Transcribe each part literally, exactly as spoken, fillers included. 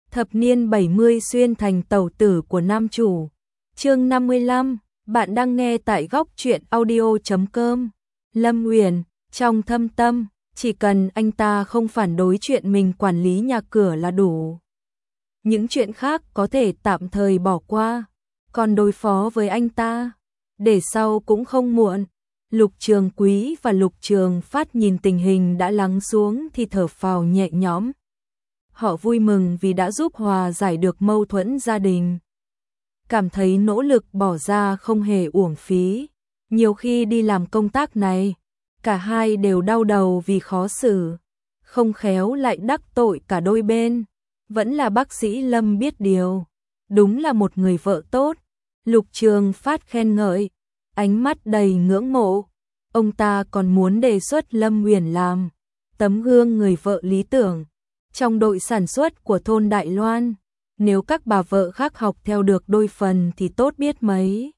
Thập niên bảy mươi xuyên thành tẩu tử của nam chủ. Chương năm mươi lăm, bạn đang nghe tại góc truyện audio chấm com. Lâm Uyển, trong thâm tâm, chỉ cần anh ta không phản đối chuyện mình quản lý nhà cửa là đủ. Những chuyện khác có thể tạm thời bỏ qua, còn đối phó với anh ta, để sau cũng không muộn. Lục Trường Quý và Lục Trường Phát nhìn tình hình đã lắng xuống thì thở phào nhẹ nhõm. Họ vui mừng vì đã giúp hòa giải được mâu thuẫn gia đình. Cảm thấy nỗ lực bỏ ra không hề uổng phí. Nhiều khi đi làm công tác này, cả hai đều đau đầu vì khó xử. Không khéo lại đắc tội cả đôi bên. Vẫn là bác sĩ Lâm biết điều. Đúng là một người vợ tốt. Lục Trường Phát khen ngợi, ánh mắt đầy ngưỡng mộ. Ông ta còn muốn đề xuất Lâm Uyển làm tấm gương người vợ lý tưởng trong đội sản xuất của thôn Đại Loan. Nếu các bà vợ khác học theo được đôi phần thì tốt biết mấy.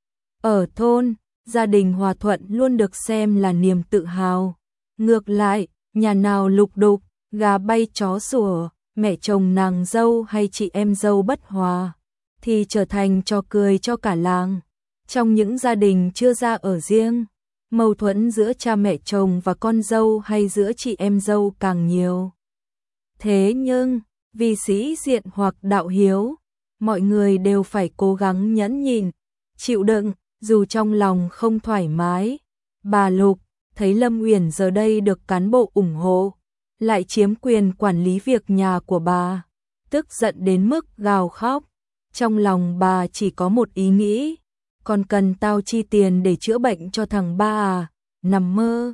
Ở thôn, gia đình hòa thuận luôn được xem là niềm tự hào. Ngược lại, nhà nào lục đục, gà bay chó sủa, mẹ chồng nàng dâu hay chị em dâu bất hòa, thì trở thành trò cười cho cả làng. Trong những gia đình chưa ra ở riêng, mâu thuẫn giữa cha mẹ chồng và con dâu hay giữa chị em dâu càng nhiều. Thế nhưng, vì sĩ diện hoặc đạo hiếu, mọi người đều phải cố gắng nhẫn nhịn, chịu đựng, dù trong lòng không thoải mái. Bà Lục thấy Lâm Uyển giờ đây được cán bộ ủng hộ, lại chiếm quyền quản lý việc nhà của bà, tức giận đến mức gào khóc. Trong lòng bà chỉ có một ý nghĩ, còn cần tao chi tiền để chữa bệnh cho thằng ba à, nằm mơ.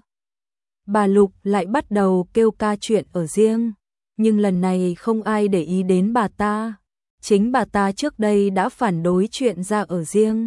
Bà Lục lại bắt đầu kêu ca chuyện ở riêng, nhưng lần này không ai để ý đến bà ta. Chính bà ta trước đây đã phản đối chuyện ra ở riêng,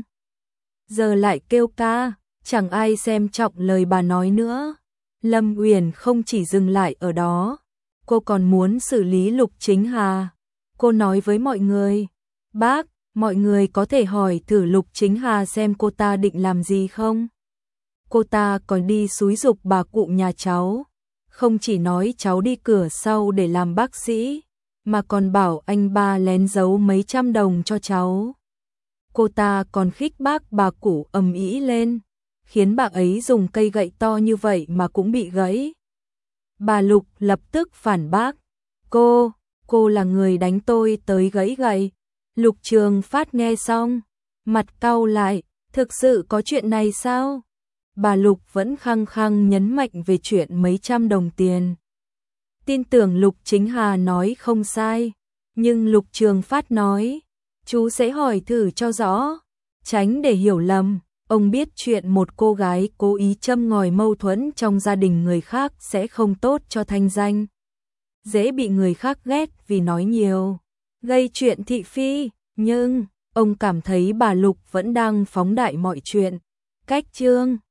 giờ lại kêu ca, chẳng ai xem trọng lời bà nói nữa. Lâm Uyển không chỉ dừng lại ở đó, cô còn muốn xử lý Lục Chính Hà. Cô nói với mọi người, bác, mọi người có thể hỏi thử Lục Chính Hà xem cô ta định làm gì không? Cô ta còn đi xúi giục bà cụ nhà cháu, không chỉ nói cháu đi cửa sau để làm bác sĩ, mà còn bảo anh ba lén giấu mấy trăm đồng cho cháu. Cô ta còn khích bác bà cụ ầm ĩ lên, khiến bà ấy dùng cây gậy to như vậy mà cũng bị gãy. Bà Lục lập tức phản bác, cô, cô là người đánh tôi tới gãy gậy. Lục Trường Phát nghe xong, mặt cau lại, thực sự có chuyện này sao? Bà Lục vẫn khăng khăng nhấn mạnh về chuyện mấy trăm đồng tiền. Tin tưởng Lục Chính Hà nói không sai, nhưng Lục Trường Phát nói, chú sẽ hỏi thử cho rõ, tránh để hiểu lầm. Ông biết chuyện một cô gái cố ý châm ngòi mâu thuẫn trong gia đình người khác sẽ không tốt cho thanh danh. Dễ bị người khác ghét vì nói nhiều, gây chuyện thị phi, nhưng ông cảm thấy bà Lục vẫn đang phóng đại mọi chuyện. Cách chương